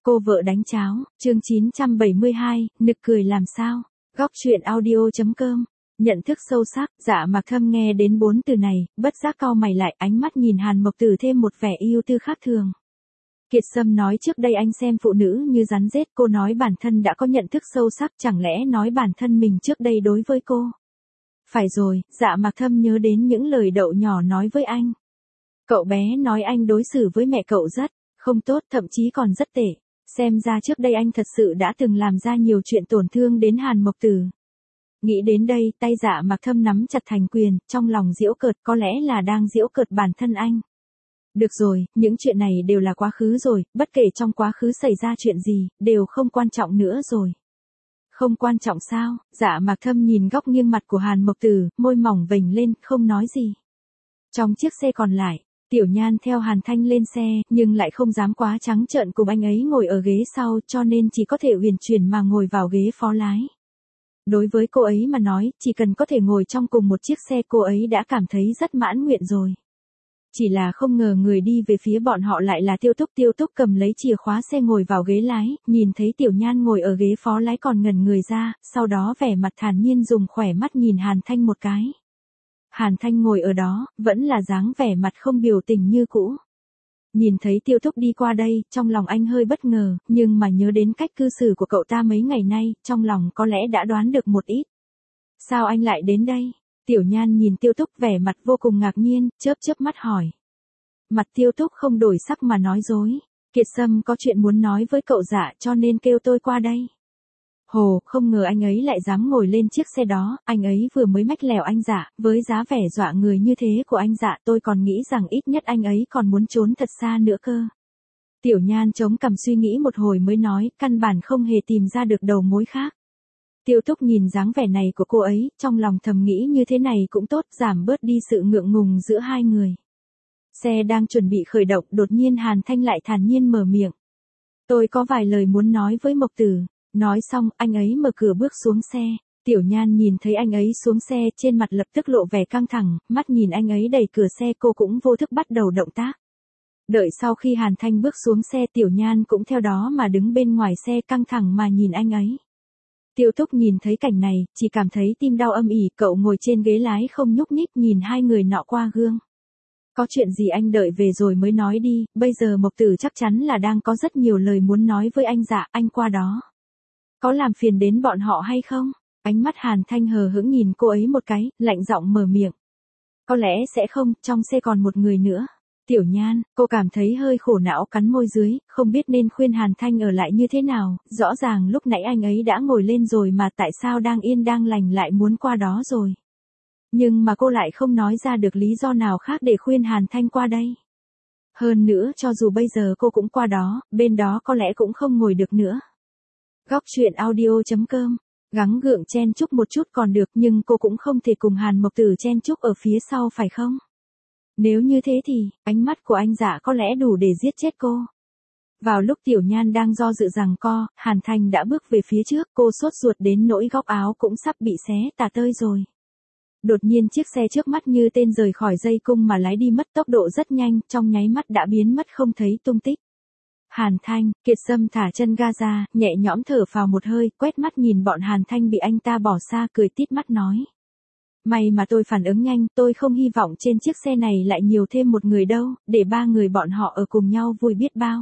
Cô vợ đánh cháo, chương 972, nực cười làm sao? Góc truyện audio.com. Nhận thức sâu sắc, Dạ Mạc Thâm nghe đến 4 từ này, bất giác cau mày lại, ánh mắt nhìn Hàn Mộc Tử thêm một vẻ ưu tư khác thường. Kiệt Sâm nói trước đây anh xem phụ nữ như rắn rết, cô nói bản thân đã có nhận thức sâu sắc, chẳng lẽ nói bản thân mình trước đây đối với cô? Phải rồi, Dạ Mạc Thâm nhớ đến những lời Đậu nhỏ nói với anh. Cậu bé nói anh đối xử với mẹ cậu rất không tốt, thậm chí còn rất tệ. Xem ra trước đây anh thật sự đã từng làm ra nhiều chuyện tổn thương đến Hàn Mộc Tử. Nghĩ đến đây, tay Dạ Mạc Thâm nắm chặt thành quyền, trong lòng giễu cợt, có lẽ là đang giễu cợt bản thân anh. Được rồi, những chuyện này đều là quá khứ rồi, bất kể trong quá khứ xảy ra chuyện gì, đều không quan trọng nữa rồi. Không quan trọng sao? Dạ Mạc Thâm nhìn góc nghiêng mặt của Hàn Mộc Tử, môi mỏng vểnh lên, không nói gì. Trong chiếc xe còn lại, Tiểu Nhan theo Hàn Thanh lên xe, nhưng lại không dám quá trắng trợn cùng anh ấy ngồi ở ghế sau, cho nên chỉ có thể uyển chuyển mà ngồi vào ghế phó lái. Đối với cô ấy mà nói, chỉ cần có thể ngồi trong cùng một chiếc xe cô ấy đã cảm thấy rất mãn nguyện rồi. Chỉ là không ngờ người đi về phía bọn họ lại là Tiêu Túc cầm lấy chìa khóa xe ngồi vào ghế lái, nhìn thấy Tiểu Nhan ngồi ở ghế phó lái còn ngẩn người ra, sau đó vẻ mặt thản nhiên dùng khỏe mắt nhìn Hàn Thanh một cái. Hàn Thanh ngồi ở đó, vẫn là dáng vẻ mặt không biểu tình như cũ. Nhìn thấy Tiêu Túc đi qua đây, trong lòng anh hơi bất ngờ, nhưng mà nhớ đến cách cư xử của cậu ta mấy ngày nay, trong lòng có lẽ đã đoán được một ít. Sao anh lại đến đây? Tiểu Nhan nhìn Tiêu Túc vẻ mặt vô cùng ngạc nhiên, chớp mắt hỏi. Mặt Tiêu Túc không đổi sắc mà nói dối. Kiệt Sâm có chuyện muốn nói với cậu Dạ cho nên kêu tôi qua đây. Hồ, không ngờ anh ấy lại dám ngồi lên chiếc xe đó, anh ấy vừa mới mách lèo anh Dạ, với giá vẻ dọa người như thế của anh Dạ tôi còn nghĩ rằng ít nhất anh ấy còn muốn trốn thật xa nữa cơ. Tiểu Nhan chống cằm suy nghĩ một hồi mới nói, căn bản không hề tìm ra được đầu mối khác. Tiêu Túc nhìn dáng vẻ này của cô ấy, trong lòng thầm nghĩ như thế này cũng tốt, giảm bớt đi sự ngượng ngùng giữa hai người. Xe đang chuẩn bị khởi động, đột nhiên Hàn Thanh lại thản nhiên mở miệng. Tôi có vài lời muốn nói với Mộc Tử. Nói xong, anh ấy mở cửa bước xuống xe. Tiểu Nhan nhìn thấy anh ấy xuống xe, trên mặt lập tức lộ vẻ căng thẳng, mắt nhìn anh ấy đẩy cửa xe cô cũng vô thức bắt đầu động tác. Đợi sau khi Hàn Thanh bước xuống xe Tiểu Nhan cũng theo đó mà đứng bên ngoài xe căng thẳng mà nhìn anh ấy. Tiêu Túc nhìn thấy cảnh này, chỉ cảm thấy tim đau âm ỉ, cậu ngồi trên ghế lái không nhúc nhích nhìn hai người nọ qua gương. Có chuyện gì anh đợi về rồi mới nói đi, bây giờ Mộc Tử chắc chắn là đang có rất nhiều lời muốn nói với anh Dạ, anh qua đó. Có làm phiền đến bọn họ hay không? Ánh mắt Hàn Thanh hờ hững nhìn cô ấy một cái, lạnh giọng mở miệng. Có lẽ sẽ không, trong xe còn một người nữa. Tiểu Nhan, cô cảm thấy hơi khổ não cắn môi dưới, không biết nên khuyên Hàn Thanh ở lại như thế nào, rõ ràng lúc nãy anh ấy đã ngồi lên rồi mà tại sao đang yên đang lành lại muốn qua đó rồi. Nhưng mà cô lại không nói ra được lý do nào khác để khuyên Hàn Thanh qua đây. Hơn nữa cho dù bây giờ cô cũng qua đó, bên đó có lẽ cũng không ngồi được nữa. Góc truyện audio.com. Gắng gượng chen chúc một chút còn được nhưng cô cũng không thể cùng Hàn Mộc Tử chen chúc ở phía sau phải không? Nếu như thế thì, ánh mắt của anh Dạ có lẽ đủ để giết chết cô. Vào lúc Tiểu Nhan đang do dự giằng co, Hàn Thanh đã bước về phía trước, cô sốt ruột đến nỗi góc áo cũng sắp bị xé tả tơi rồi. Đột nhiên chiếc xe trước mắt như tên rời khỏi dây cung mà lái đi mất tốc độ rất nhanh, trong nháy mắt đã biến mất không thấy tung tích. Hàn Thanh, Kiệt Sâm thả chân ga ra, nhẹ nhõm thở phào một hơi, quét mắt nhìn bọn Hàn Thanh bị anh ta bỏ xa cười tít mắt nói. May mà tôi phản ứng nhanh, tôi không hy vọng trên chiếc xe này lại nhiều thêm một người đâu, để ba người bọn họ ở cùng nhau vui biết bao.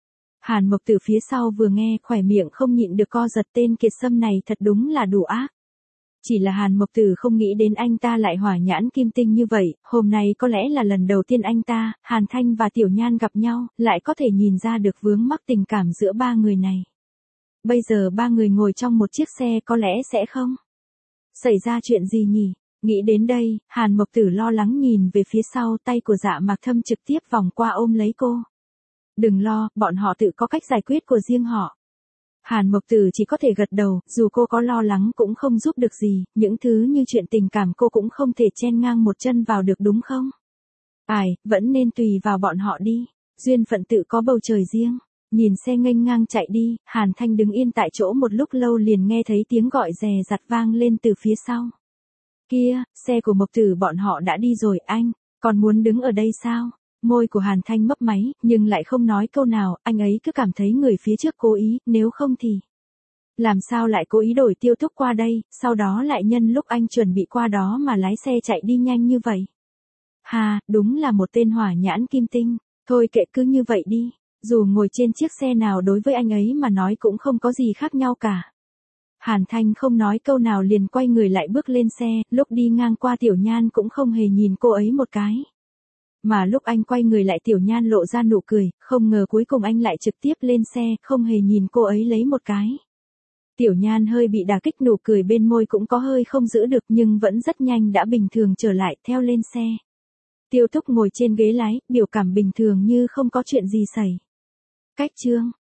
Hàn Mộc Tử phía sau vừa nghe, khỏe miệng không nhịn được co giật, tên Kiệt Sâm này thật đúng là đủ ác. Chỉ là Hàn Mộc Tử không nghĩ đến anh ta lại hỏa nhãn kim tinh như vậy, hôm nay có lẽ là lần đầu tiên anh ta, Hàn Thanh và Tiểu Nhan gặp nhau, lại có thể nhìn ra được vướng mắc tình cảm giữa ba người này. Bây giờ ba người ngồi trong một chiếc xe có lẽ sẽ không xảy ra chuyện gì nhỉ? Nghĩ đến đây, Hàn Mộc Tử lo lắng nhìn về phía sau, tay của Dạ Mạc Thâm trực tiếp vòng qua ôm lấy cô. Đừng lo, bọn họ tự có cách giải quyết của riêng họ. Hàn Mộc Tử chỉ có thể gật đầu, dù cô có lo lắng cũng không giúp được gì, những thứ như chuyện tình cảm cô cũng không thể chen ngang một chân vào được đúng không? Vẫn nên tùy vào bọn họ đi, duyên phận tự có bầu trời riêng. Nhìn xe nghênh ngang chạy đi, Hàn Thanh đứng yên tại chỗ một lúc lâu liền nghe thấy tiếng gọi dè dặt vang lên từ phía sau. Kia, xe của Mộc Tử bọn họ đã đi rồi anh, còn muốn đứng ở đây sao? Môi của Hàn Thanh mấp máy, nhưng lại không nói câu nào, anh ấy cứ cảm thấy người phía trước cố ý, nếu không thì. Làm sao lại cố ý đổi Tiêu Thúc qua đây, sau đó lại nhân lúc anh chuẩn bị qua đó mà lái xe chạy đi nhanh như vậy. Hà, đúng là một tên hỏa nhãn kim tinh, thôi kệ cứ như vậy đi, dù ngồi trên chiếc xe nào đối với anh ấy mà nói cũng không có gì khác nhau cả. Hàn Thanh không nói câu nào liền quay người lại bước lên xe, lúc đi ngang qua Tiểu Nhan cũng không hề nhìn cô ấy một cái. Mà lúc anh quay người lại Tiểu Nhan lộ ra nụ cười, không ngờ cuối cùng anh lại trực tiếp lên xe, không hề nhìn cô ấy lấy một cái. Tiểu Nhan hơi bị đả kích, nụ cười bên môi cũng có hơi không giữ được nhưng vẫn rất nhanh đã bình thường trở lại, theo lên xe. Tiêu Thúc ngồi trên ghế lái, biểu cảm bình thường như không có chuyện gì xảy. Cách chương